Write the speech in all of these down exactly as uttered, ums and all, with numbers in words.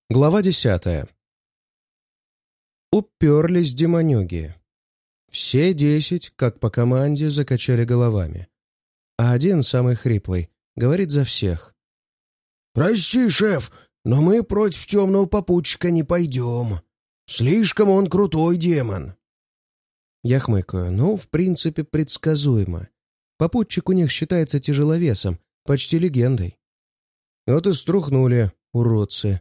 Глава десятая. Уперлись демонюги. Все десять, как по команде, закачали головами. А один, самый хриплый, говорит за всех. «Прости, шеф, но мы против темного попутчика не пойдем. Слишком он крутой демон». Я хмыкаю. Ну, в принципе, предсказуемо. Попутчик у них считается тяжеловесом, почти легендой. Вот и струхнули, уродцы.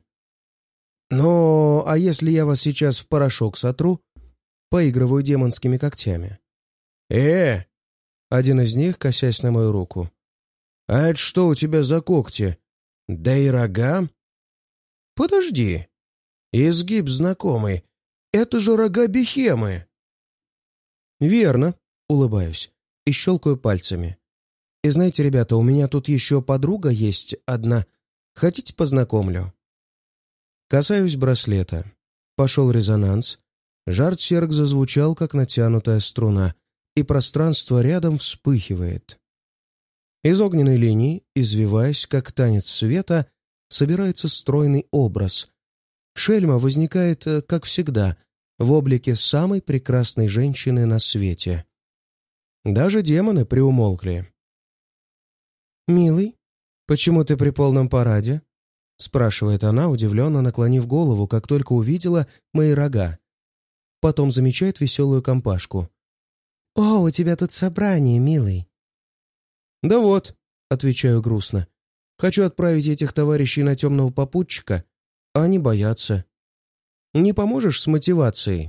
«Ну, а если я вас сейчас в порошок сотру?» Поигрываю демонскими когтями. «Э!» Один из них, косясь на мою руку. «А это что у тебя за когти? Да и рога?» «Подожди. Изгиб знакомый. Это же рога Бехемы!» «Верно», — улыбаюсь и щелкаю пальцами. «И знаете, ребята, у меня тут еще подруга есть одна. Хотите, познакомлю?» Касаюсь браслета. Пошел резонанс. Жар-серк зазвучал, как натянутая струна, и пространство рядом вспыхивает. Из огненной линии, извиваясь, как танец света, собирается стройный образ. Шельма возникает, как всегда, в облике самой прекрасной женщины на свете. Даже демоны приумолкли. «Милый, почему ты при полном параде?» — спрашивает она, удивленно наклонив голову, как только увидела мои рога. Потом замечает веселую компашку. «О, у тебя тут собрание, милый!» «Да вот», — отвечаю грустно, — «хочу отправить этих товарищей на темного попутчика, а они боятся. Не поможешь с мотивацией?»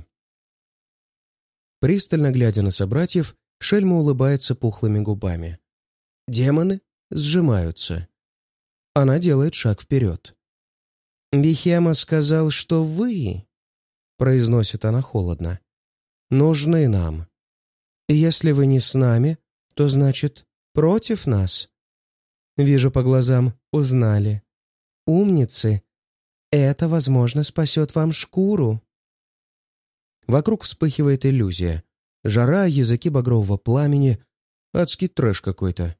Пристально глядя на собратьев, Шельма улыбается пухлыми губами. Демоны сжимаются. Она делает шаг вперед. «Бехема сказал, что вы...» — произносит она холодно. «Нужны нам. И если вы не с нами, то значит против нас. Вижу по глазам, узнали. Умницы. Это, возможно, спасет вам шкуру». Вокруг вспыхивает иллюзия. Жара, языки багрового пламени. Адский трэш какой-то.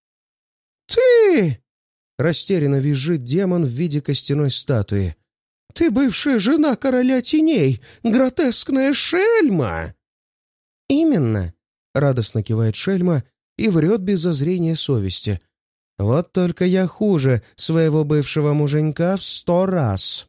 «Ты!» Растерянно визжит демон в виде костяной статуи. «Ты бывшая жена короля теней! Гротескная шельма!» «Именно!» — радостно кивает шельма и врет без зазрения совести. «Вот только я хуже своего бывшего муженька в сто раз!»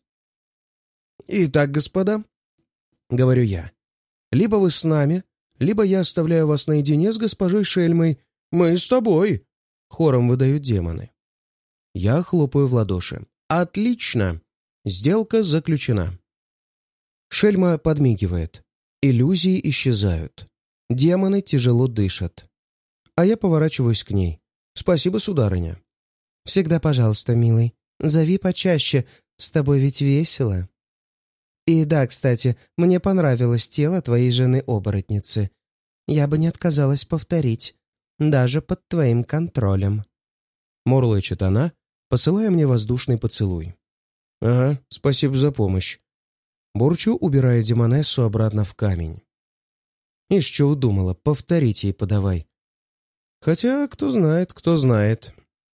«Итак, господа, — говорю я, — либо вы с нами, либо я оставляю вас наедине с госпожой Шельмой. Мы с тобой!» — хором выдают демоны. Я хлопаю в ладоши. «Отлично! Сделка заключена!» Шельма подмигивает. Иллюзии исчезают. Демоны тяжело дышат. А я поворачиваюсь к ней. «Спасибо, сударыня». «Всегда пожалуйста, милый. Зови почаще. С тобой ведь весело. И да, кстати, мне понравилось тело твоей жены-оборотницы. Я бы не отказалась повторить. Даже под твоим контролем». Мурлычет она, посылая мне воздушный поцелуй. «Ага, спасибо за помощь». Бурчу, убирая демонессу обратно в камень. Ишь, что удумала, повторить ей подавай. Хотя, кто знает, кто знает.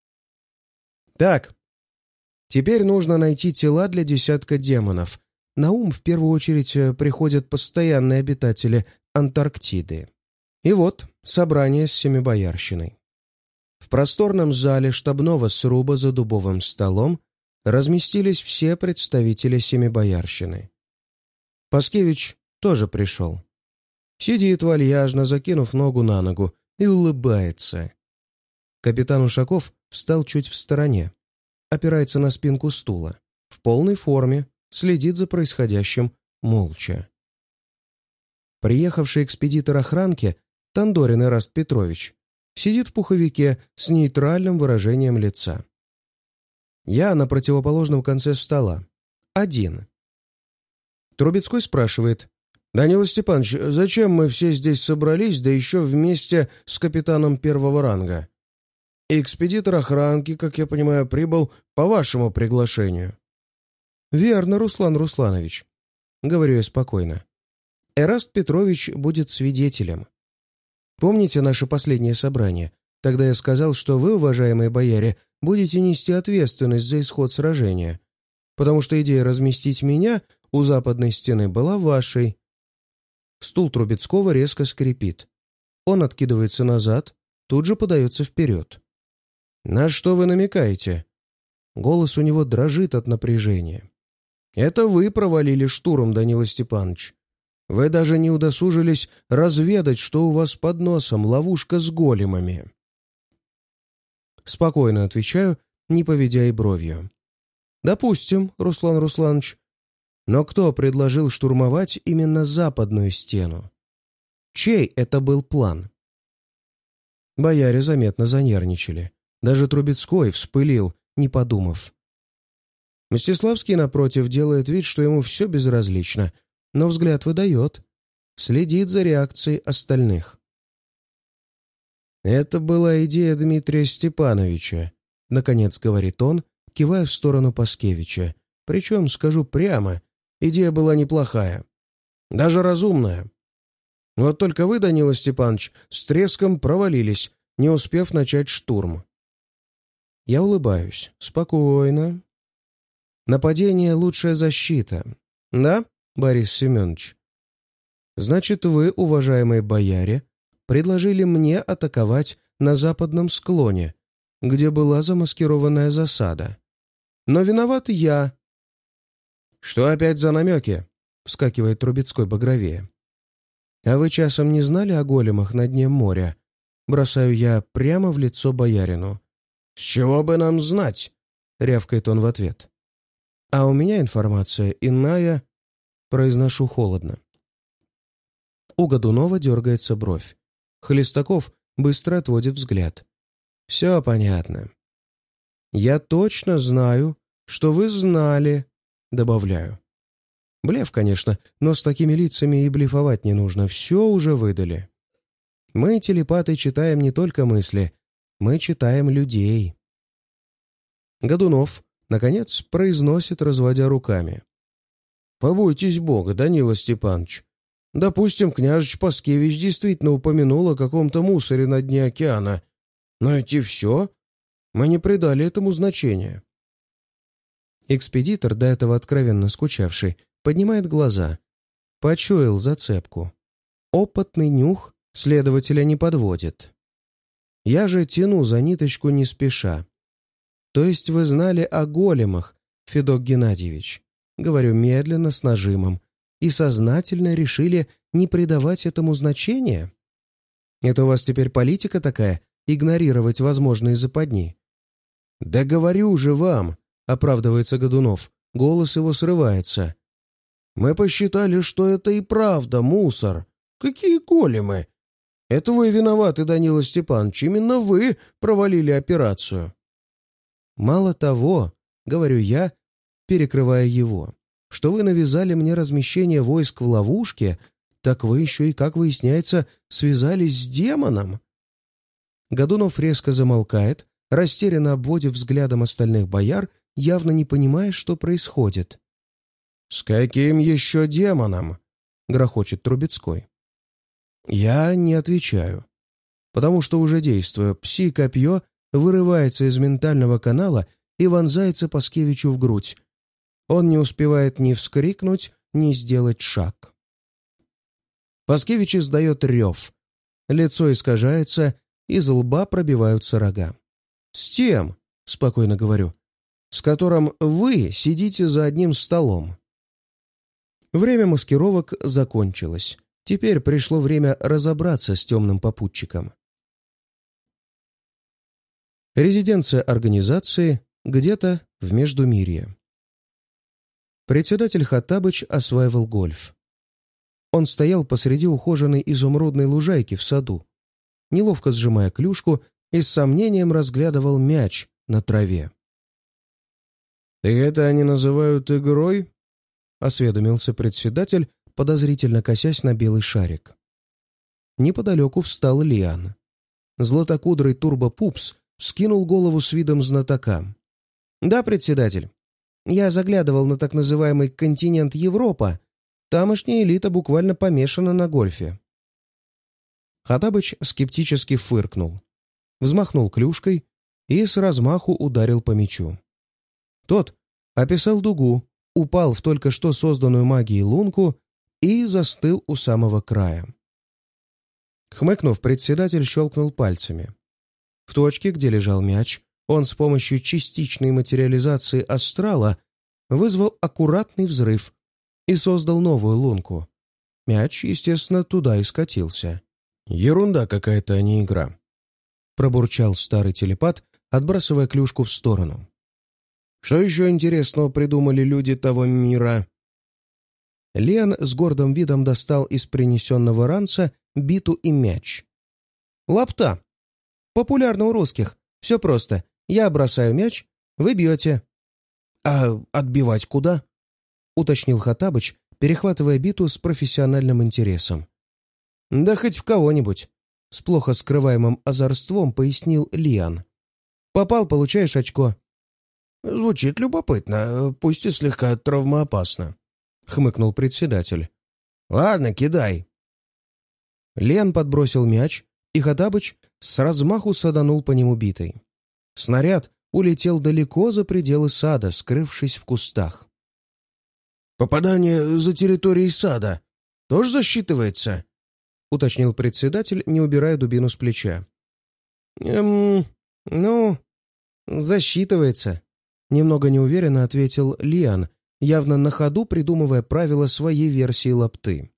Так, теперь нужно найти тела для десятка демонов. На ум в первую очередь приходят постоянные обитатели Антарктиды. И вот собрание с семибоярщиной. В просторном зале штабного сруба за дубовым столом разместились все представители семибоярщины. Паскевич тоже пришел. Сидит вальяжно, закинув ногу на ногу, и улыбается. Капитан Ушаков встал чуть в стороне, опирается на спинку стула, в полной форме, следит за происходящим молча. Приехавший экспедитор охранки, Тандорин Эраст Петрович, сидит в пуховике с нейтральным выражением лица. Я на противоположном конце стола. Один. Трубецкой спрашивает: «Данила Степанович, зачем мы все здесь собрались, да еще вместе с капитаном первого ранга? Экспедитор охранки, как я понимаю, прибыл по вашему приглашению». «Верно, Руслан Русланович», — говорю я спокойно. «Эраст Петрович будет свидетелем. Помните наше последнее собрание? Тогда я сказал, что вы, уважаемые бояре, будете нести ответственность за исход сражения. потому что идея разместить меня у западной стены была вашей». Стул Трубецкого резко скрипит. Он откидывается назад, тут же подается вперед. «На что вы намекаете?» Голос у него дрожит от напряжения. «Это вы провалили штурм, Данила Степанович. Вы даже не удосужились разведать, что у вас под носом ловушка с големами». Спокойно отвечаю, не поведя и бровью. «Допустим, Руслан Русланович. Но кто предложил штурмовать именно западную стену? Чей это был план?» Бояре заметно занервничали. Даже Трубецкой вспылил, не подумав. Мстиславский, напротив, делает вид, что ему все безразлично, но взгляд выдает. Следит за реакцией остальных. «Это была идея Дмитрия Степановича», — наконец говорит он, кивая в сторону Паскевича. «Причем, скажу прямо, идея была неплохая. Даже разумная. Вот только вы, Данила Степанович, с треском провалились, не успев начать штурм». Я улыбаюсь. Спокойно. Нападение — лучшая защита. Да, Борис Семенович? Значит, вы, уважаемые бояре, предложили мне атаковать на западном склоне, где была замаскированная засада. Но виноват я. «Что опять за намеки?» — вскакивает Трубецкой багровее. «А вы часом не знали о големах на дне моря?» Бросаю я прямо в лицо боярину. «С чего бы нам знать?» — рявкает он в ответ. «А у меня информация иная», — произношу холодно. У Годунова дергается бровь. Хлестаков быстро отводит взгляд. «Все понятно». «Я точно знаю, что вы знали», — добавляю. Блеф, конечно, но с такими лицами и блефовать не нужно. Все уже выдали. Мы, телепаты, читаем не только мысли, мы читаем людей. Годунов, наконец, произносит, разводя руками. «Побойтесь Бога, Данила Степанович. Допустим, княжич Паскевич действительно упомянул о каком-то мусоре на дне океана. Но ведь и все. Мы не придали этому значения». Экспедитор, до этого откровенно скучавший, поднимает глаза. Почуял зацепку. Опытный нюх следователя не подводит. Я же тяну за ниточку не спеша. «То есть вы знали о големах, Федот Геннадьевич?» Говорю медленно, с нажимом. «И сознательно решили не придавать этому значения? Это у вас теперь политика такая — игнорировать возможные западни?» «Да говорю же вам!» — оправдывается Годунов. Голос его срывается. «Мы посчитали, что это и правда мусор. Какие големы? Это вы виноваты, Данила Степанович. Именно вы провалили операцию». «Мало того, — говорю я, перекрывая его, — что вы навязали мне размещение войск в ловушке, так вы еще и, как выясняется, связались с демоном». Годунов резко замолкает, растерянно обводив взглядом остальных бояр, явно не понимая, что происходит. «С каким еще демоном?» — грохочет Трубецкой. Я не отвечаю, потому что уже действую. Пси-копье вырывается из ментального канала и вонзается Паскевичу в грудь. Он не успевает ни вскрикнуть, ни сделать шаг. Паскевич издает рев. Лицо искажается, из лба пробиваются рога. «С тем, — спокойно говорю, — с которым вы сидите за одним столом». Время маскировок закончилось. Теперь пришло время разобраться с темным попутчиком. Резиденция организации где-то в Междумирье. Председатель Хаттабыч осваивал гольф. Он стоял посреди ухоженной изумрудной лужайки в саду, неловко сжимая клюшку и с сомнением разглядывал мяч на траве. «Так это они называют игрой?» — осведомился председатель, подозрительно косясь на белый шарик. Неподалеку встал Лиан. Златокудрый турбопупс вскинул голову с видом знатока. «Да, председатель. Я заглядывал на так называемый континент Европа. Тамошняя элита буквально помешана на гольфе». Хаттабыч скептически фыркнул, взмахнул клюшкой и с размаху ударил по мячу. Тот, описал дугу, упал в только что созданную магией лунку и застыл у самого края. Хмыкнув, председатель щелкнул пальцами. В точке, где лежал мяч, он с помощью частичной материализации астрала вызвал аккуратный взрыв и создал новую лунку. Мяч, естественно, туда и скатился. «Ерунда какая-то, а не игра», — пробурчал старый телепат, отбрасывая клюшку в сторону. «Что еще интересного придумали люди того мира?» Лиан с гордым видом достал из принесенного ранца биту и мяч. «Лапта. Популярно у русских. Все просто. Я бросаю мяч, вы бьете». «А отбивать куда?» — уточнил Хоттабыч, перехватывая биту с профессиональным интересом. «Да хоть в кого-нибудь», — с плохо скрываемым озорством пояснил Лиан. «Попал, получаешь очко». «Звучит любопытно, пусть и слегка травмоопасно», — хмыкнул председатель. «Ладно, кидай». Лиан подбросил мяч, и Хоттабыч с размаху саданул по нему битой. Снаряд улетел далеко за пределы сада, скрывшись в кустах. «Попадание за территорией сада тоже засчитывается?» — уточнил председатель, не убирая дубину с плеча. «Эм, ну, засчитывается», — немного неуверенно ответил Лиан, явно на ходу придумывая правила своей версии лапты.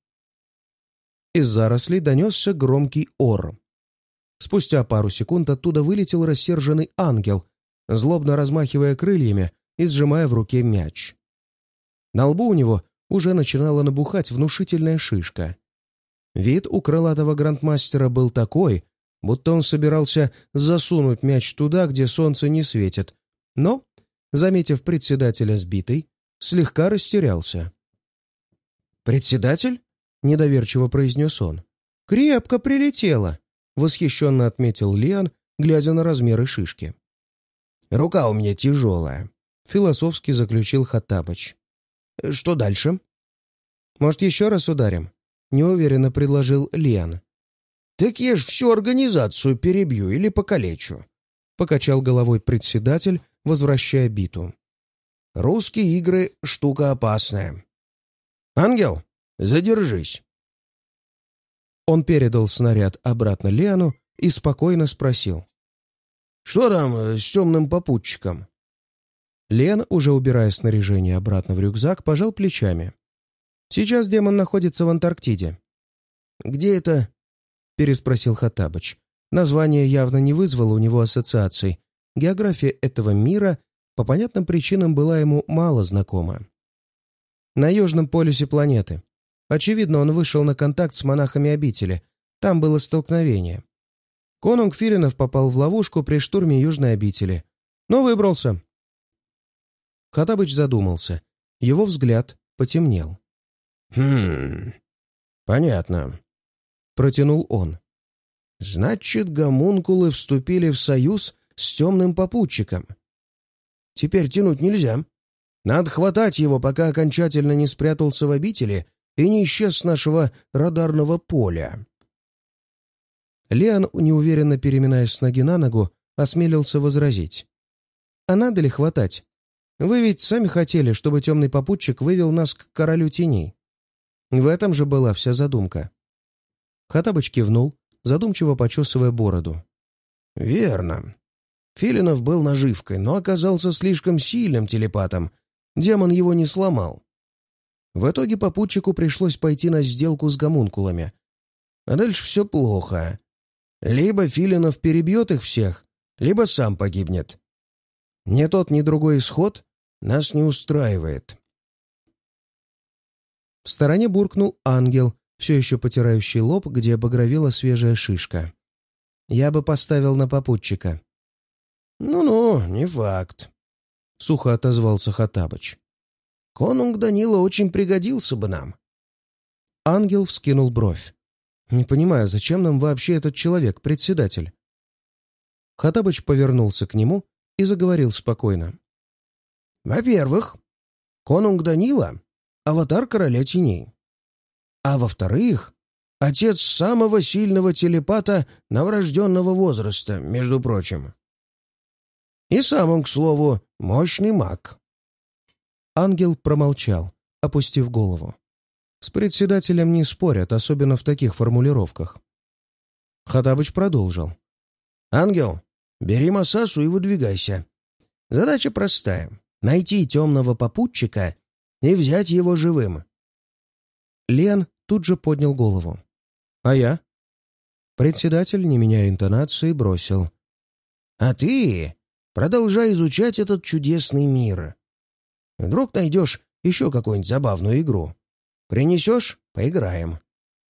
Из зарослей донесся громкий ор. Спустя пару секунд оттуда вылетел рассерженный ангел, злобно размахивая крыльями и сжимая в руке мяч. На лбу у него уже начинала набухать внушительная шишка. Вид у крылатого грандмастера был такой, будто он собирался засунуть мяч туда, где солнце не светит, но, заметив председателя сбитой, слегка растерялся. «Председатель?» — недоверчиво произнес он. «Крепко прилетело!» — восхищенно отметил Лиан, глядя на размеры шишки. «Рука у меня тяжелая», — философски заключил Хоттабыч. «Что дальше?» «Может, еще раз ударим?» — неуверенно предложил Лиан. «Так я ж всю организацию перебью или покалечу», — покачал головой председатель, возвращая биту. «Русские игры — штука опасная. Ангел, задержись». Он передал снаряд обратно Лиану и спокойно спросил. «Что там с темным попутчиком?» Лиан, уже убирая снаряжение обратно в рюкзак, пожал плечами. «Сейчас демон находится в Антарктиде». «Где это?» — переспросил Хоттабыч. Название явно не вызвало у него ассоциаций. География этого мира по понятным причинам была ему мало знакома. «На южном полюсе планеты. Очевидно, он вышел на контакт с монахами обители. Там было столкновение. Конунг Филинов попал в ловушку при штурме южной обители. Но выбрался». Хоттабыч задумался. Его взгляд потемнел. «Хм... понятно», — протянул он. «Значит, гомункулы вступили в союз с темным попутчиком. Теперь тянуть нельзя. Надо хватать его, пока окончательно не спрятался в обители и не исчез с нашего радарного поля». Лиан, неуверенно переминаясь с ноги на ногу, осмелился возразить. «А надо ли хватать? Вы ведь сами хотели, чтобы темный попутчик вывел нас к королю теней. В этом же была вся задумка». Хоттабыч кивнул, задумчиво почесывая бороду. «Верно. Филинов был наживкой, но оказался слишком сильным телепатом. Демон его не сломал. В итоге попутчику пришлось пойти на сделку с гомункулами. А дальше все плохо. Либо Филинов перебьет их всех, либо сам погибнет. Ни тот, ни другой исход нас не устраивает». В стороне буркнул ангел, все еще потирающий лоб, где багровела свежая шишка. «Я бы поставил на попутчика». «Ну-ну, не факт», — сухо отозвался Хоттабыч. «Конунг Данила очень пригодился бы нам». Ангел вскинул бровь. «Не понимаю, зачем нам вообще этот человек, председатель?» Хоттабыч повернулся к нему и заговорил спокойно. «Во-первых, конунг Данила — аватар короля теней. А во-вторых, отец самого сильного телепата новорожденного возраста, между прочим. И сам он, к слову, мощный маг. Ангел промолчал, опустив голову. С председателем не спорят, особенно в таких формулировках. Хоттабыч продолжил. «Ангел, бери Масасу и выдвигайся. Задача простая — найти темного попутчика и взять его живым». Лен тут же поднял голову. «А я?» Председатель, не меняя интонации, бросил. «А ты продолжай изучать этот чудесный мир. Вдруг найдешь еще какую-нибудь забавную игру. Принесешь — поиграем».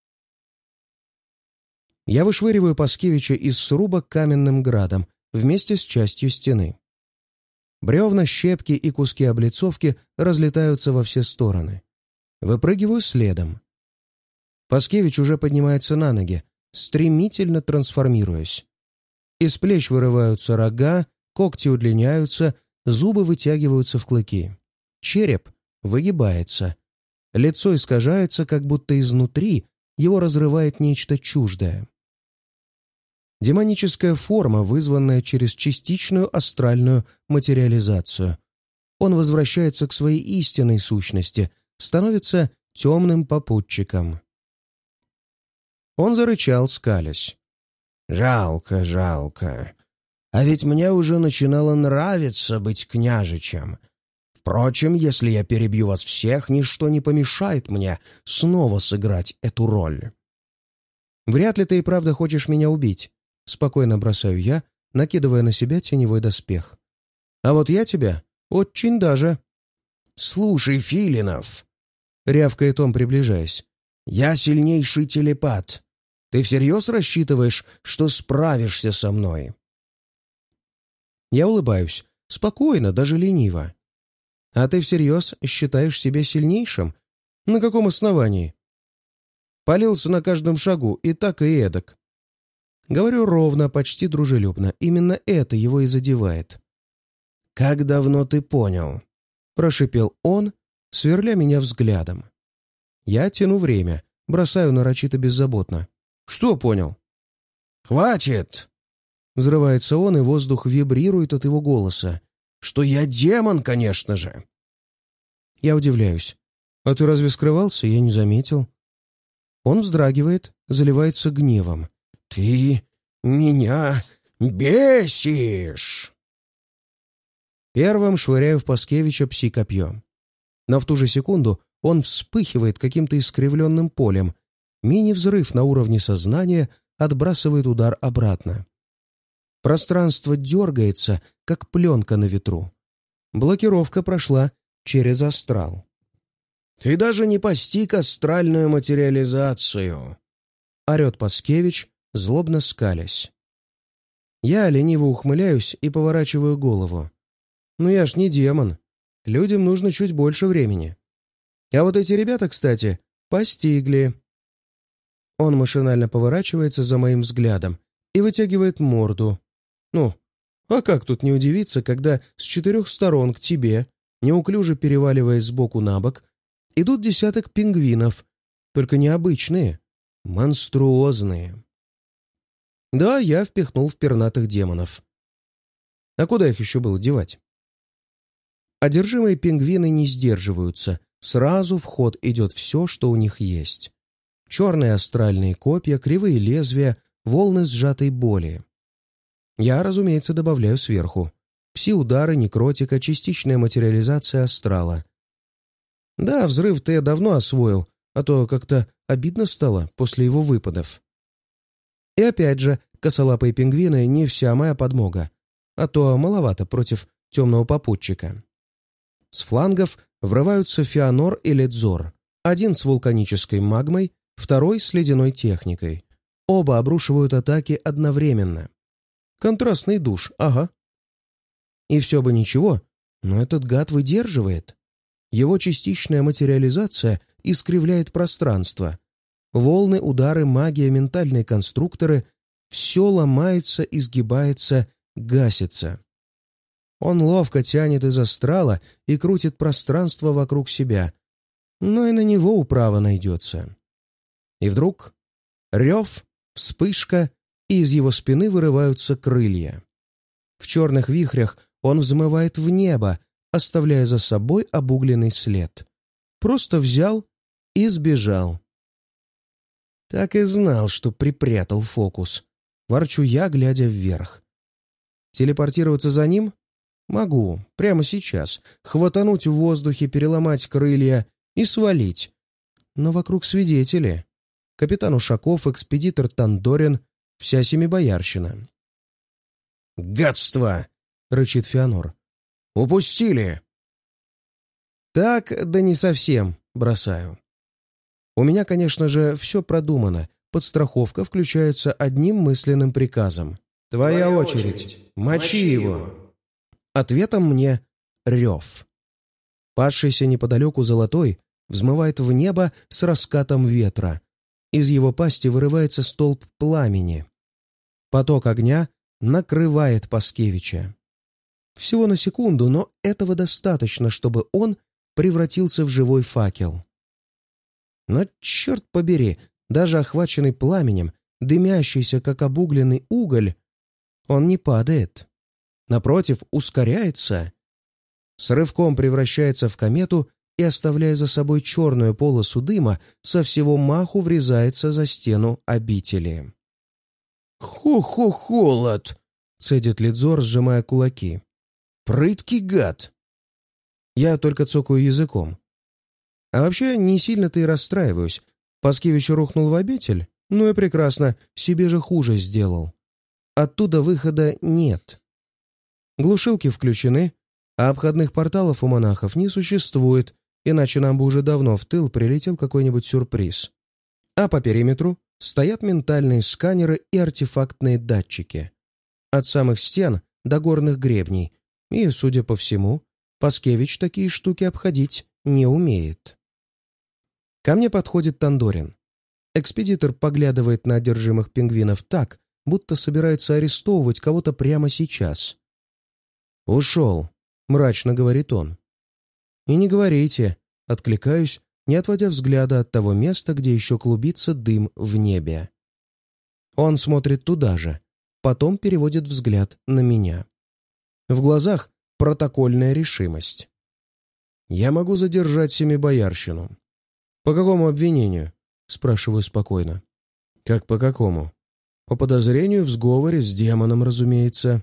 Я вышвыриваю Паскевича из сруба каменным градом вместе с частью стены. Бревна, щепки и куски облицовки разлетаются во все стороны. Выпрыгиваю следом. Паскевич уже поднимается на ноги, стремительно трансформируясь. Из плеч вырываются рога, когти удлиняются, зубы вытягиваются в клыки. Череп выгибается. Лицо искажается, как будто изнутри его разрывает нечто чуждое. Демоническая форма, вызванная через частичную астральную материализацию. Он возвращается к своей истинной сущности, становится темным попутчиком. Он зарычал, скалясь. «Жалко, жалко. А ведь мне уже начинало нравиться быть княжичем. Впрочем, если я перебью вас всех, ничто не помешает мне снова сыграть эту роль». «Вряд ли ты и правда хочешь меня убить», — спокойно бросаю я, накидывая на себя теневой доспех. «А вот я тебя очень даже...» «Слушай, Филинов», — рявкает он, приближаясь, — «я сильнейший телепат. Ты всерьез рассчитываешь, что справишься со мной?» Я улыбаюсь, спокойно, даже лениво. «А ты всерьез считаешь себя сильнейшим? На каком основании?» Палился на каждом шагу, и так, и эдак. Говорю ровно, почти дружелюбно. Именно это его и задевает. «Как давно ты понял?» — прошипел он, сверля меня взглядом. Я тяну время, бросаю нарочито беззаботно. «Что понял?» «Хватит!» — взрывается он, и воздух вибрирует от его голоса. «Что я демон, конечно же!» Я удивляюсь. «А ты разве скрывался? Я не заметил». Он вздрагивает, заливается гневом. «Ты меня бесишь!» Первым швыряю в Паскевича пси-копье. Но в ту же секунду он вспыхивает каким-то искривленным полем. Мини-взрыв на уровне сознания отбрасывает удар обратно. Пространство дергается, как пленка на ветру. Блокировка прошла через астрал. «Ты даже не постиг астральную материализацию!» — орет Паскевич, злобно скалясь. Я лениво ухмыляюсь и поворачиваю голову. «Ну я ж не демон. Людям нужно чуть больше времени. А вот эти ребята, кстати, постигли». Он машинально поворачивается за моим взглядом и вытягивает морду. Ну, а как тут не удивиться, когда с четырех сторон к тебе, неуклюже переваливаясь сбоку на бок, идут десяток пингвинов, только необычные, монструозные. Да, я впихнул в пернатых демонов. А куда их еще было девать? Одержимые пингвины не сдерживаются, сразу в ход идет все, что у них есть. Черные астральные копья, кривые лезвия, волны сжатой боли. Я, разумеется, добавляю сверху. Пси-удары, некротика, частичная материализация астрала. Да, взрыв-то я давно освоил, а то как-то обидно стало после его выпадов. И опять же, косолапые пингвины не вся моя подмога, а то маловато против темного попутчика. С флангов врываются Феонор и Ледзор. Один с вулканической магмой, второй с ледяной техникой. Оба обрушивают атаки одновременно. Контрастный душ, ага. И все бы ничего, но этот гад выдерживает. Его частичная материализация искривляет пространство. Волны, удары, магия, ментальные конструкторы — все ломается, изгибается, гасится. Он ловко тянет из астрала и крутит пространство вокруг себя, но и на него управа найдется. И вдруг рев, вспышка, и из его спины вырываются крылья. В черных вихрях он взмывает в небо, оставляя за собой обугленный след. Просто взял и сбежал. Так и знал, что припрятал фокус. Ворчу я, глядя вверх. Телепортироваться за ним? Могу, прямо сейчас. Хватануть в воздухе, переломать крылья и свалить. Но вокруг свидетели. Капитан Ушаков, экспедитор Тандорин, вся семибоярщина. «Гадство!» — рычит Феонор. «Упустили!» «Так, да не совсем», — бросаю. У меня, конечно же, все продумано. Подстраховка включается одним мысленным приказом. «Твоя, Твоя очередь. очередь. Мочи, Мочи его!» его. Ответом мне рев. Пасшийся неподалеку золотой взмывает в небо с раскатом ветра. Из его пасти вырывается столб пламени. Поток огня накрывает Паскевича. Всего на секунду, но этого достаточно, чтобы он превратился в живой факел. Но, черт побери, даже охваченный пламенем, дымящийся, как обугленный уголь, он не падает. Напротив, ускоряется. С рывком превращается в комету и, оставляя за собой черную полосу дыма, со всего маху врезается за стену обители. «Хо-хо-холод!» — цедит Лидзор, сжимая кулаки. «Прыткий гад!» Я только цокаю языком. А вообще не сильно-то и расстраиваюсь. Паскевич рухнул в обитель? Ну и прекрасно, себе же хуже сделал. Оттуда выхода нет. Глушилки включены, а обходных порталов у монахов не существует, иначе нам бы уже давно в тыл прилетел какой-нибудь сюрприз. А по периметру стоят ментальные сканеры и артефактные датчики. От самых стен до горных гребней. И, судя по всему, Паскевич такие штуки обходить не умеет. Ко мне подходит Тандорин. Экспедитор поглядывает на одержимых пингвинов так, будто собирается арестовывать кого-то прямо сейчас. «Ушел», — мрачно говорит он. «И не говорите», — откликаюсь, не отводя взгляда от того места, где еще клубится дым в небе. Он смотрит туда же, потом переводит взгляд на меня. В глазах протокольная решимость. «Я могу задержать семибоярщину». «По какому обвинению?» — спрашиваю спокойно. «Как по какому?» «По подозрению в сговоре с демоном, разумеется».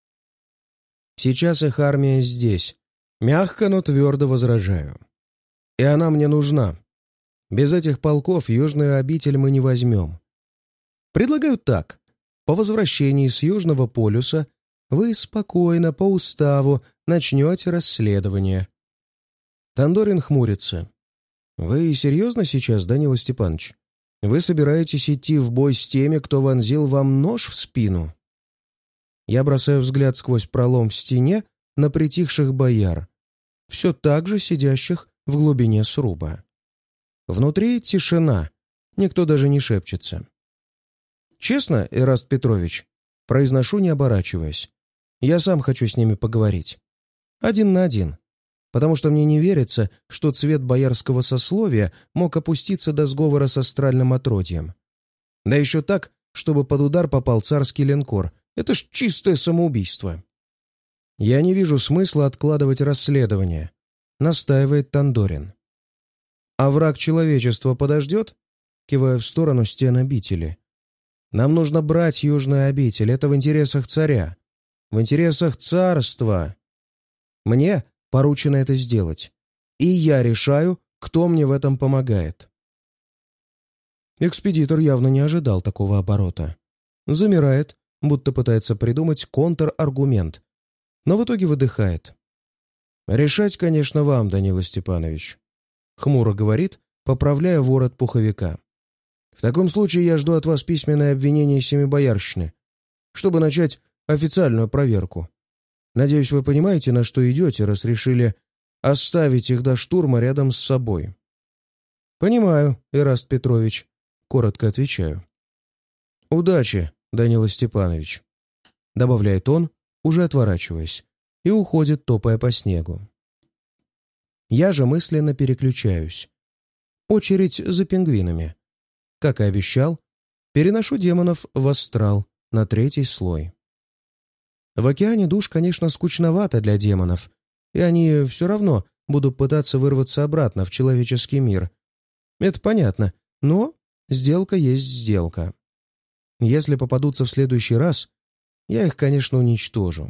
«Сейчас их армия здесь. Мягко, но твердо возражаю. И она мне нужна. Без этих полков южную обитель мы не возьмем. Предлагаю так. По возвращении с Южного полюса вы спокойно, по уставу, начнете расследование». Тандорин хмурится. «Вы серьезно сейчас, Данила Степанович? Вы собираетесь идти в бой с теми, кто вонзил вам нож в спину?» Я бросаю взгляд сквозь пролом в стене на притихших бояр, все так же сидящих в глубине сруба. Внутри тишина, никто даже не шепчется. «Честно, Эраст Петрович, произношу, не оборачиваясь, я сам хочу с ними поговорить. Один на один. Потому что мне не верится, что цвет боярского сословия мог опуститься до сговора с астральным отродьем. Да еще так, чтобы под удар попал царский линкор. Это ж чистое самоубийство. Я не вижу смысла откладывать расследование, настаивает Тандорин. А враг человечества подождет? Кивая в сторону стен обители. Нам нужно брать южную обитель. Это в интересах царя. В интересах царства. Мне поручено это сделать. И я решаю, кто мне в этом помогает. Экспедитор явно не ожидал такого оборота. Замирает, будто пытается придумать контраргумент, но в итоге выдыхает. «Решать, конечно, вам, Данила Степанович», — хмуро говорит, поправляя ворот пуховика. «В таком случае я жду от вас письменное обвинение семибоярщины, чтобы начать официальную проверку. Надеюсь, вы понимаете, на что идете, раз решили оставить их до штурма рядом с собой». «Понимаю, Эраст Петрович», — коротко отвечаю. «Удачи, Данила Степанович», — добавляет он, уже отворачиваясь, и уходит, топая по снегу. Я же мысленно переключаюсь. Очередь за пингвинами. Как и обещал, переношу демонов в астрал на третий слой. В океане душ, конечно, скучновато для демонов, и они все равно будут пытаться вырваться обратно в человеческий мир. Это понятно, но сделка есть сделка. Если попадутся в следующий раз, я их, конечно, уничтожу.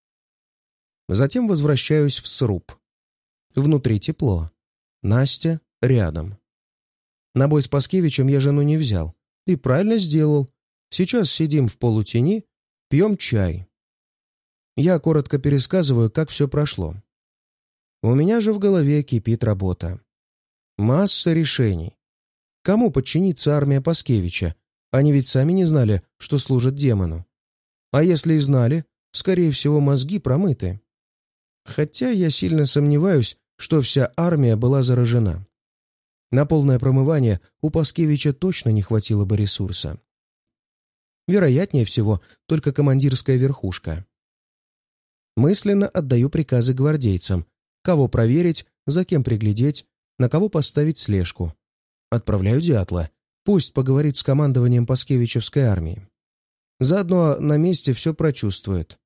Затем возвращаюсь в сруб. Внутри тепло. Настя рядом. На бой с Паскевичем я жену не взял. И правильно сделал. Сейчас сидим в полутени, пьем чай. Я коротко пересказываю, как все прошло. У меня же в голове кипит работа. Масса решений. Кому подчинится армия Паскевича? Они ведь сами не знали, что служат демону. А если и знали, скорее всего, мозги промыты. Хотя я сильно сомневаюсь, что вся армия была заражена. На полное промывание у Паскевича точно не хватило бы ресурса. Вероятнее всего, только командирская верхушка. Мысленно отдаю приказы гвардейцам, кого проверить, за кем приглядеть, на кого поставить слежку. Отправляю Дятла, пусть поговорит с командованием Паскевичевской армии. Заодно на месте все прочувствует.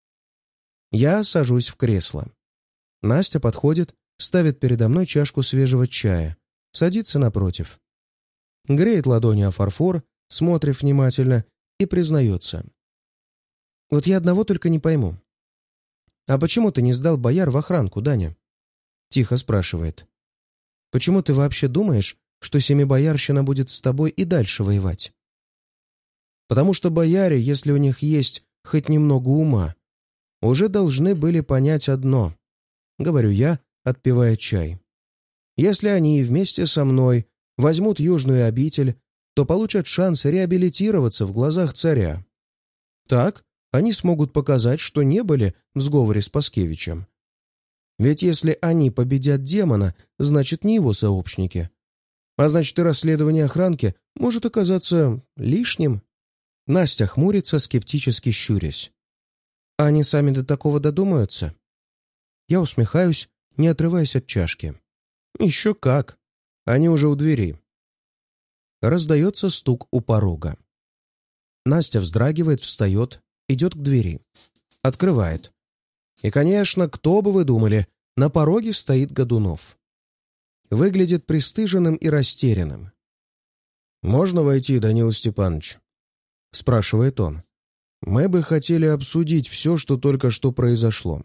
Я сажусь в кресло. Настя подходит, ставит передо мной чашку свежего чая, садится напротив. Греет ладони о фарфор, смотрит внимательно и признается. «Вот я одного только не пойму. А почему ты не сдал бояр в охранку, Даня?» Тихо спрашивает. «Почему ты вообще думаешь, что семибоярщина будет с тобой и дальше воевать?» «Потому что бояре, если у них есть хоть немного ума, уже должны были понять одно», — говорю я, отпивая чай. «Если они вместе со мной возьмут Южную обитель, то получат шанс реабилитироваться в глазах царя. Так они смогут показать, что не были в сговоре с Паскевичем. Ведь если они победят демона, значит, не его сообщники. А значит, и расследование охранки может оказаться лишним». Настя хмурится, скептически щурясь. «А они сами до такого додумаются?» Я усмехаюсь, не отрываясь от чашки. «Еще как! Они уже у двери». Раздается стук у порога. Настя вздрагивает, встает, идет к двери. Открывает. И, конечно, кто бы вы думали, на пороге стоит Годунов. Выглядит пристыженным и растерянным. «Можно войти, Данил Степанович?» — спрашивает он. «Мы бы хотели обсудить все, что только что произошло».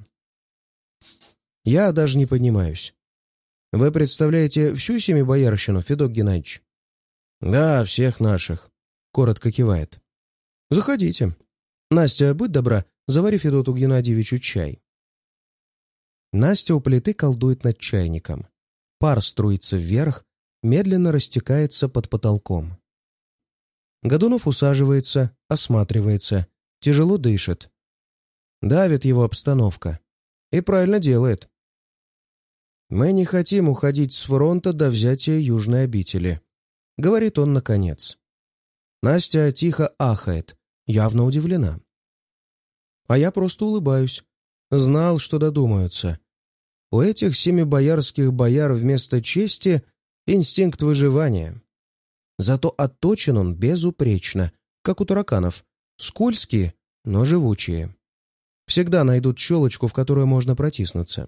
Я даже не поднимаюсь. «Вы представляете всю семибоярщину, Федот Геннадьевич?» «Да, всех наших», — коротко кивает. «Заходите. Настя, будь добра, завари Федоту Геннадьевичу чай». Настя у плиты колдует над чайником. Пар струится вверх, медленно растекается под потолком. Годунов усаживается, осматривается, тяжело дышит. Давит его обстановка. И правильно делает. «Мы не хотим уходить с фронта до взятия Южной обители», — говорит он наконец. Настя тихо ахает, явно удивлена. А я просто улыбаюсь. Знал, что додумаются. У этих семибоярских бояр вместо чести инстинкт выживания. Зато отточен он безупречно, как у тараканов. Скользкие, но живучие. Всегда найдут щелочку, в которую можно протиснуться.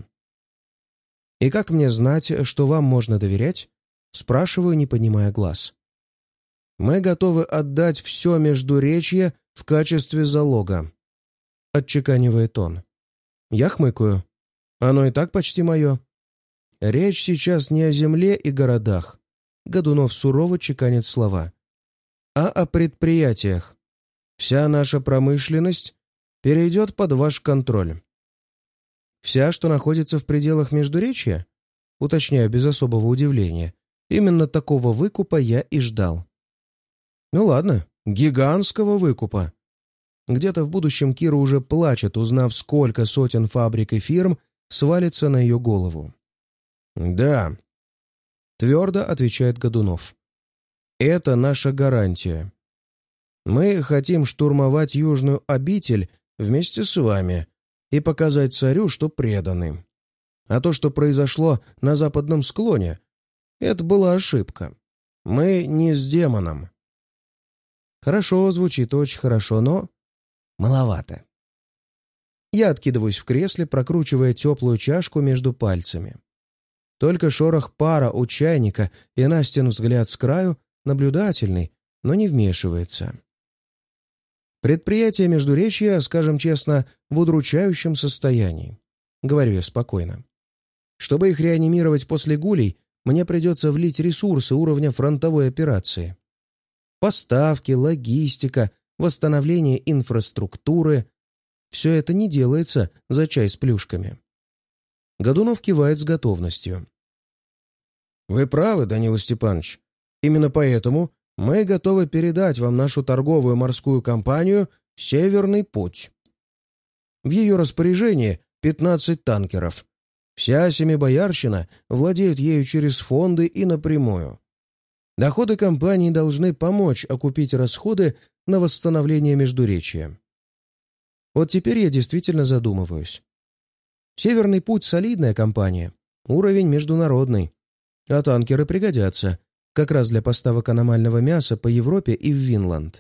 «И как мне знать, что вам можно доверять?» — спрашиваю, не поднимая глаз. «Мы готовы отдать все Междуречье в качестве залога», — отчеканивает он. Я хмыкаю. Оно и так почти мое. Речь сейчас не о земле и городах. Годунов сурово чеканит слова. А о предприятиях. Вся наша промышленность перейдет под ваш контроль. Вся, что находится в пределах Междуречья? Уточняю без особого удивления. Именно такого выкупа я и ждал. Ну ладно, гигантского выкупа. Где-то в будущем Кира уже плачет, узнав, сколько сотен фабрик и фирм свалится на ее голову. «Да», — твердо отвечает Годунов. «Это наша гарантия. Мы хотим штурмовать Южную обитель вместе с вами и показать царю, что преданы. А то, что произошло на западном склоне, это была ошибка. Мы не с демоном». Хорошо, звучит очень хорошо, но маловато. Я откидываюсь в кресле, прокручивая теплую чашку между пальцами. Только шорох пара у чайника и Настин взгляд с краю наблюдательный, но не вмешивается. Предприятие Междуречья, скажем честно, в удручающем состоянии. Говорю я спокойно. Чтобы их реанимировать после гулей, мне придется влить ресурсы уровня фронтовой операции. Поставки, логистика, восстановление инфраструктуры — все это не делается за чай с плюшками. Годунов кивает с готовностью. «Вы правы, Данила Степанович. Именно поэтому мы готовы передать вам нашу торговую морскую компанию «Северный путь». В ее распоряжении пятнадцать танкеров. Вся Семибоярщина владеет ею через фонды и напрямую. Доходы компании должны помочь окупить расходы на восстановление Междуречья. Вот теперь я действительно задумываюсь. «Северный путь» — солидная компания, уровень международный, а танкеры пригодятся, как раз для поставок аномального мяса по Европе и в Винланд.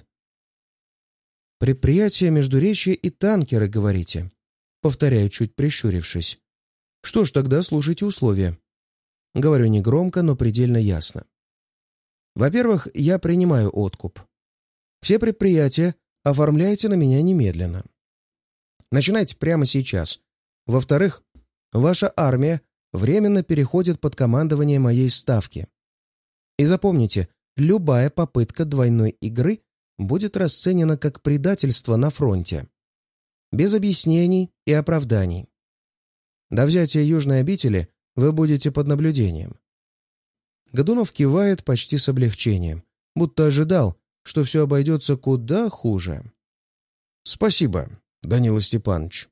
«Предприятие Междуречья и танкеры, говорите?» Повторяю, чуть прищурившись. «Что ж, тогда слушайте условия». Говорю негромко, но предельно ясно. Во-первых, я принимаю откуп. Все предприятия оформляйте на меня немедленно. Начинайте прямо сейчас. Во-вторых, ваша армия временно переходит под командование моей ставки. И запомните, любая попытка двойной игры будет расценена как предательство на фронте. Без объяснений и оправданий. До взятия Южной обители вы будете под наблюдением. Годунов кивает почти с облегчением, будто ожидал, что все обойдется куда хуже. «Спасибо, Данила Степанович».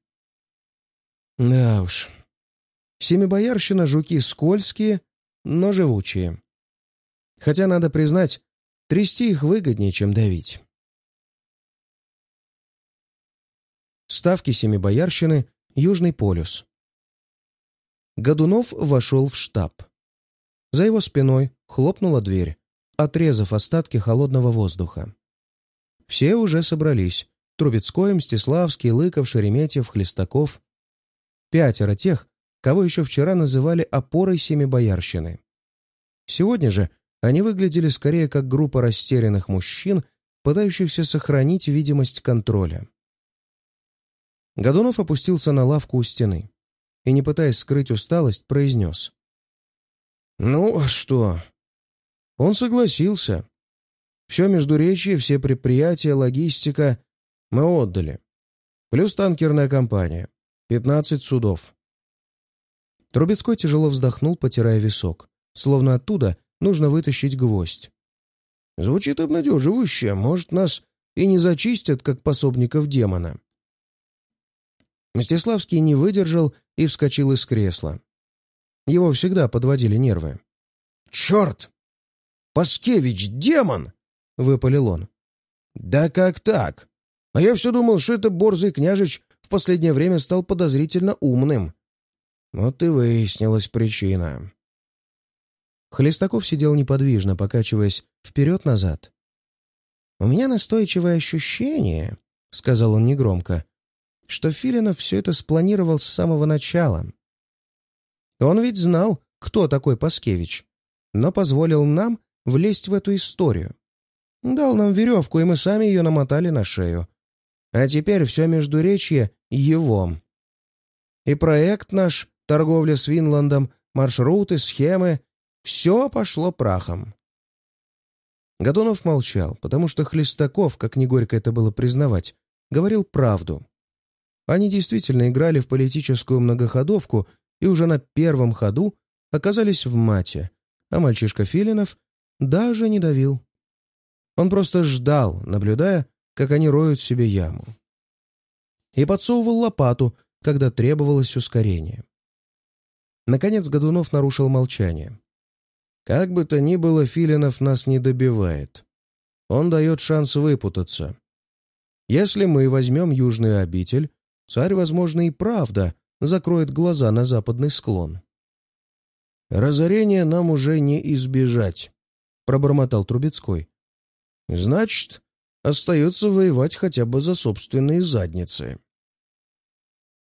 Да уж. Семибоярщина — жуки скользкие, но живучие. Хотя, надо признать, трясти их выгоднее, чем давить. Ставки Семибоярщины, Южный полюс. Годунов вошел в штаб. За его спиной хлопнула дверь, отрезав остатки холодного воздуха. Все уже собрались. Трубецкой, Мстиславский, Лыков, Шереметьев, Хлестаков. Пятеро тех, кого еще вчера называли опорой Семибоярщины. Сегодня же они выглядели скорее как группа растерянных мужчин, пытающихся сохранить видимость контроля. Годунов опустился на лавку у стены и, не пытаясь скрыть усталость, произнес. «Ну, а что?» Он согласился. Все Междуречье, все предприятия, логистика мы отдали. Плюс танкерная компания. Пятнадцать судов. Трубецкой тяжело вздохнул, потирая висок, словно оттуда нужно вытащить гвоздь. Звучит обнадеживающе. Может, нас и не зачистят, как пособников демона. Мстиславский не выдержал и вскочил из кресла. Его всегда подводили нервы. «Черт! Паскевич, демон!» — выпалил он. «Да как так? А я все думал, что это борзый княжич в последнее время стал подозрительно умным». Вот и выяснилась причина. Хлестаков сидел неподвижно, покачиваясь вперед-назад. «У меня настойчивое ощущение», — сказал он негромко, «что Филинов все это спланировал с самого начала. Он ведь знал, кто такой Паскевич, но позволил нам влезть в эту историю. Дал нам веревку, и мы сами ее намотали на шею. А теперь все Междуречье его. И проект наш, торговля с Винландом, маршруты, схемы — все пошло прахом». Годунов молчал, потому что Хлестаков, как ни горько это было признавать, говорил правду. Они действительно играли в политическую многоходовку и уже на первом ходу оказались в мате, а мальчишка Филинов даже не давил. Он просто ждал, наблюдая, как они роют себе яму. И подсовывал лопату, когда требовалось ускорение. Наконец Годунов нарушил молчание. «Как бы то ни было, Филинов нас не добивает. Он дает шанс выпутаться. Если мы возьмем Южную обитель, царь, возможно, и правда закроет глаза на западный склон». «Разорения нам уже не избежать», — пробормотал Трубецкой. «Значит, остается воевать хотя бы за собственные задницы».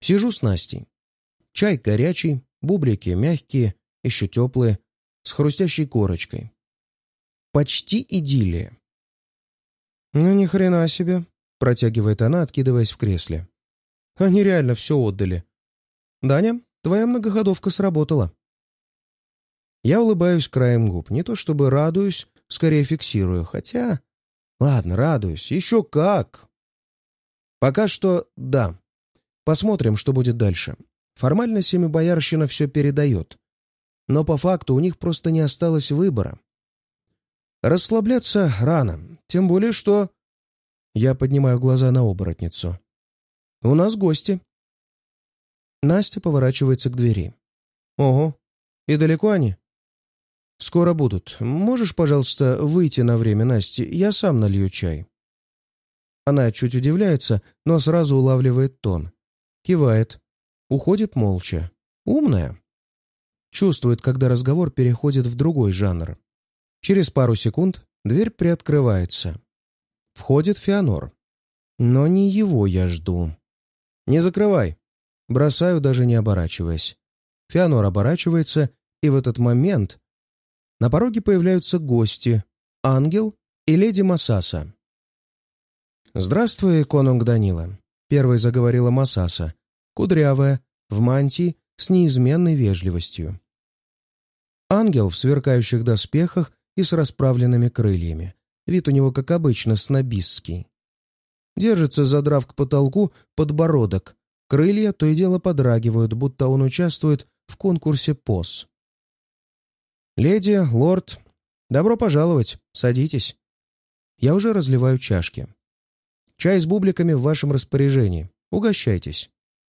Сижу с Настей. Чай горячий, бублики мягкие, еще теплые, с хрустящей корочкой. Почти идиллия. «Ну ни хрена себе», — протягивает она, откидываясь в кресле. «Они реально все отдали. Даня, твоя многоходовка сработала». Я улыбаюсь краем губ. Не то чтобы радуюсь, скорее фиксирую. Хотя... Ладно, радуюсь. Еще как. Пока что да. Посмотрим, что будет дальше. Формально семибоярщина все передает. Но по факту у них просто не осталось выбора. Расслабляться рано. Тем более, что... Я поднимаю глаза на оборотницу. «У нас гости». Настя поворачивается к двери. «Ого, и далеко они?» «Скоро будут. Можешь, пожалуйста, выйти на время, Насти? Я сам налью чай». Она чуть удивляется, но сразу улавливает тон. Кивает. Уходит молча. Умная. Чувствует, когда разговор переходит в другой жанр. Через пару секунд дверь приоткрывается. Входит Феонор. Но не его я жду. «Не закрывай!» Бросаю, даже не оборачиваясь. Феонор оборачивается, и в этот момент на пороге появляются гости — Ангел и леди Масаса. «Здравствуй, конунг Данила», — первой заговорила Масаса, кудрявая, в мантии, с неизменной вежливостью. Ангел в сверкающих доспехах и с расправленными крыльями. Вид у него, как обычно, снобистский. Держится, задрав к потолку, подбородок. Крылья то и дело подрагивают, будто он участвует в конкурсе поз. «Леди, лорд, добро пожаловать, садитесь. Я уже разливаю чашки. Чай с бубликами в вашем распоряжении. Угощайтесь».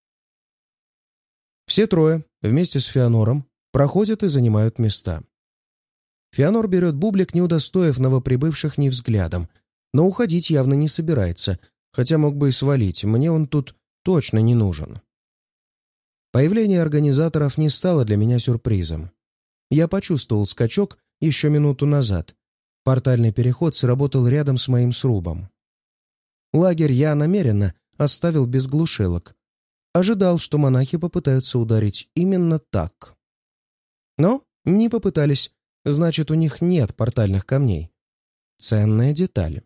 Все трое, вместе с Феонором, проходят и занимают места. Феонор берет бублик, не удостоив новоприбывших ни взглядом, но уходить явно не собирается, хотя мог бы и свалить, мне он тут точно не нужен. Появление организаторов не стало для меня сюрпризом. Я почувствовал скачок еще минуту назад. Портальный переход сработал рядом с моим срубом. Лагерь я намеренно оставил без глушилок. Ожидал, что монахи попытаются ударить именно так. Но не попытались, значит, у них нет портальных камней. Ценная деталь.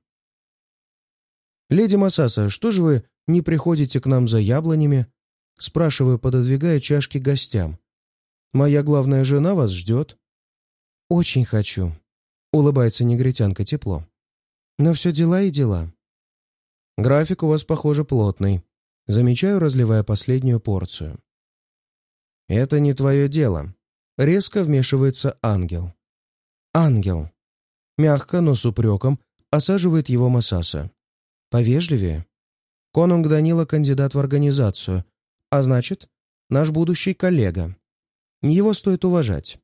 «Леди Масаса, что же вы не приходите к нам за яблонями?» Спрашиваю, пододвигая чашки гостям. «Моя главная жена вас ждет». «Очень хочу», — улыбается негритянка тепло. «Но все дела и дела». «График у вас, похоже, плотный», — замечаю, разливая последнюю порцию. «Это не твое дело», — резко вмешивается Ангел. «Ангел». Мягко, но с упреком осаживает его Масаса. «Повежливее. Конунг Данила — кандидат в организацию, а значит, наш будущий коллега. Его стоит уважать».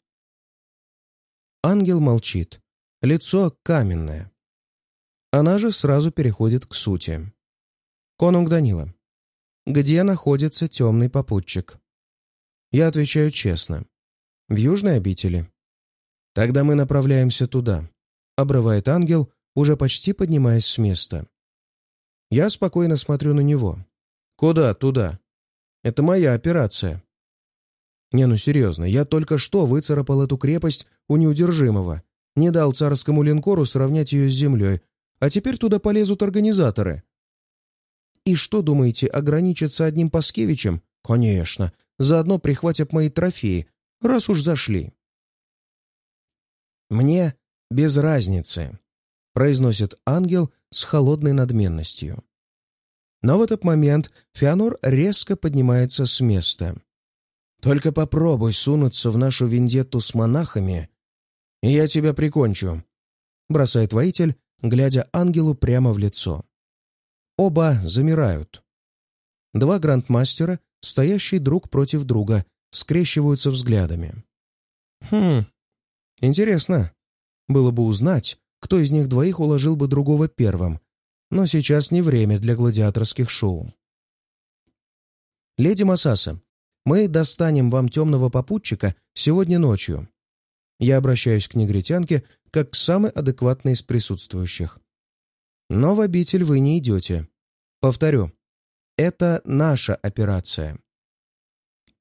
Ангел молчит. Лицо каменное. Она же сразу переходит к сути. «Конунг Данила, где находится темный попутчик?» Я отвечаю честно. «В южной обители». «Тогда мы направляемся туда», — обрывает Ангел, уже почти поднимаясь с места. Я спокойно смотрю на него. «Куда туда? Это моя операция». «Не, ну серьезно, я только что выцарапал эту крепость у неудержимого, не дал царскому линкору сравнять ее с землей, а теперь туда полезут организаторы». «И что, думаете, ограничатся одним Паскевичем?» «Конечно, заодно прихватят мои трофеи, раз уж зашли». «Мне без разницы», — произносит Ангел с холодной надменностью. Но в этот момент Феонор резко поднимается с места. «Только попробуй сунуться в нашу вендетту с монахами, и я тебя прикончу», — бросает воитель, глядя Ангелу прямо в лицо. Оба замирают. Два грандмастера, стоящие друг против друга, скрещиваются взглядами. «Хм, интересно. Было бы узнать, кто из них двоих уложил бы другого первым, но сейчас не время для гладиаторских шоу». «Леди Масаса, мы достанем вам темного попутчика сегодня ночью». Я обращаюсь к негритянке, как к самой адекватной из присутствующих. «Но в обитель вы не идете. Повторю, это наша операция.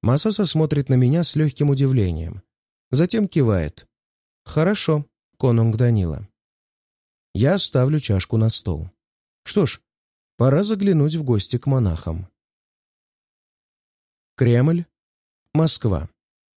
Масаса смотрит на меня с легким удивлением. Затем кивает. «Хорошо, конунг Данила». Я ставлю чашку на стол. Что ж, пора заглянуть в гости к монахам. Кремль, Москва.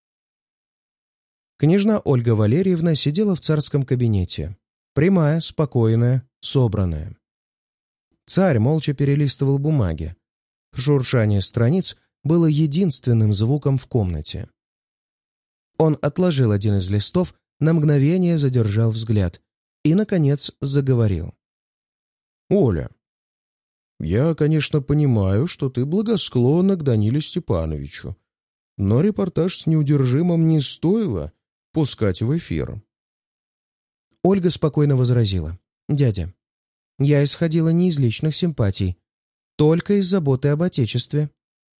Княжна Ольга Валерьевна сидела в царском кабинете. Прямая, спокойная, собранная. Царь молча перелистывал бумаги. Шуршание страниц было единственным звуком в комнате. Он отложил один из листов, на мгновение задержал взгляд и, наконец, заговорил. «Оля, я, конечно, понимаю, что ты благосклонна к Даниле Степановичу, но репортаж с неудержимым не стоило пускать в эфир». Ольга спокойно возразила. «Дядя, я исходила не из личных симпатий, только из заботы об Отечестве».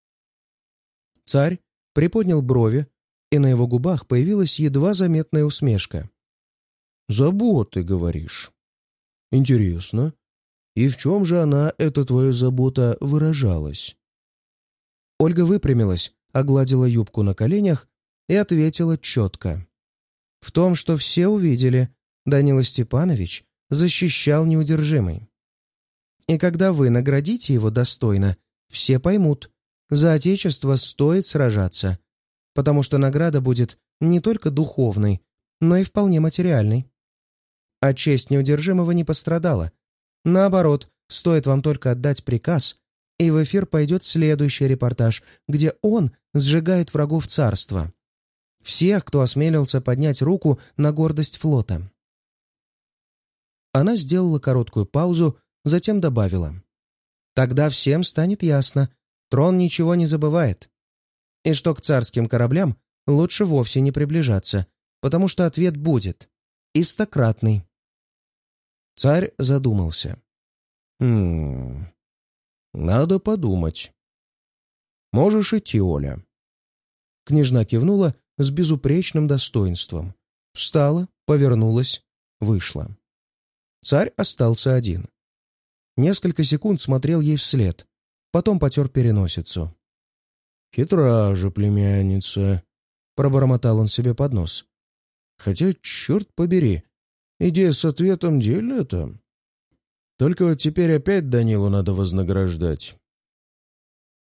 Царь приподнял брови, и на его губах появилась едва заметная усмешка. «Заботы, говоришь? Интересно. И в чем же она, эта твоя забота, выражалась?» Ольга выпрямилась, огладила юбку на коленях и ответила четко. «В том, что все увидели, Данила Степанович защищал неудержимый. И когда вы наградите его достойно, все поймут, за Отечество стоит сражаться, потому что награда будет не только духовной, но и вполне материальной. А честь неудержимого не пострадала. Наоборот, стоит вам только отдать приказ, и в эфир пойдет следующий репортаж, где он сжигает врагов царства. Всех, кто осмелился поднять руку на гордость флота». Она сделала короткую паузу, затем добавила. «Тогда всем станет ясно, трон ничего не забывает. И что к царским кораблям лучше вовсе не приближаться, потому что ответ будет и стократный». Царь задумался. «Хм... Надо подумать. Можешь идти, Оля». Княжна кивнула с безупречным достоинством. Встала, повернулась, вышла. Царь остался один. Несколько секунд смотрел ей вслед, потом потер переносицу. «Хитра же племянница», — пробормотал он себе под нос. «Хотя, черт побери, идея с ответом дельная-то. Только вот теперь опять Данилу надо вознаграждать.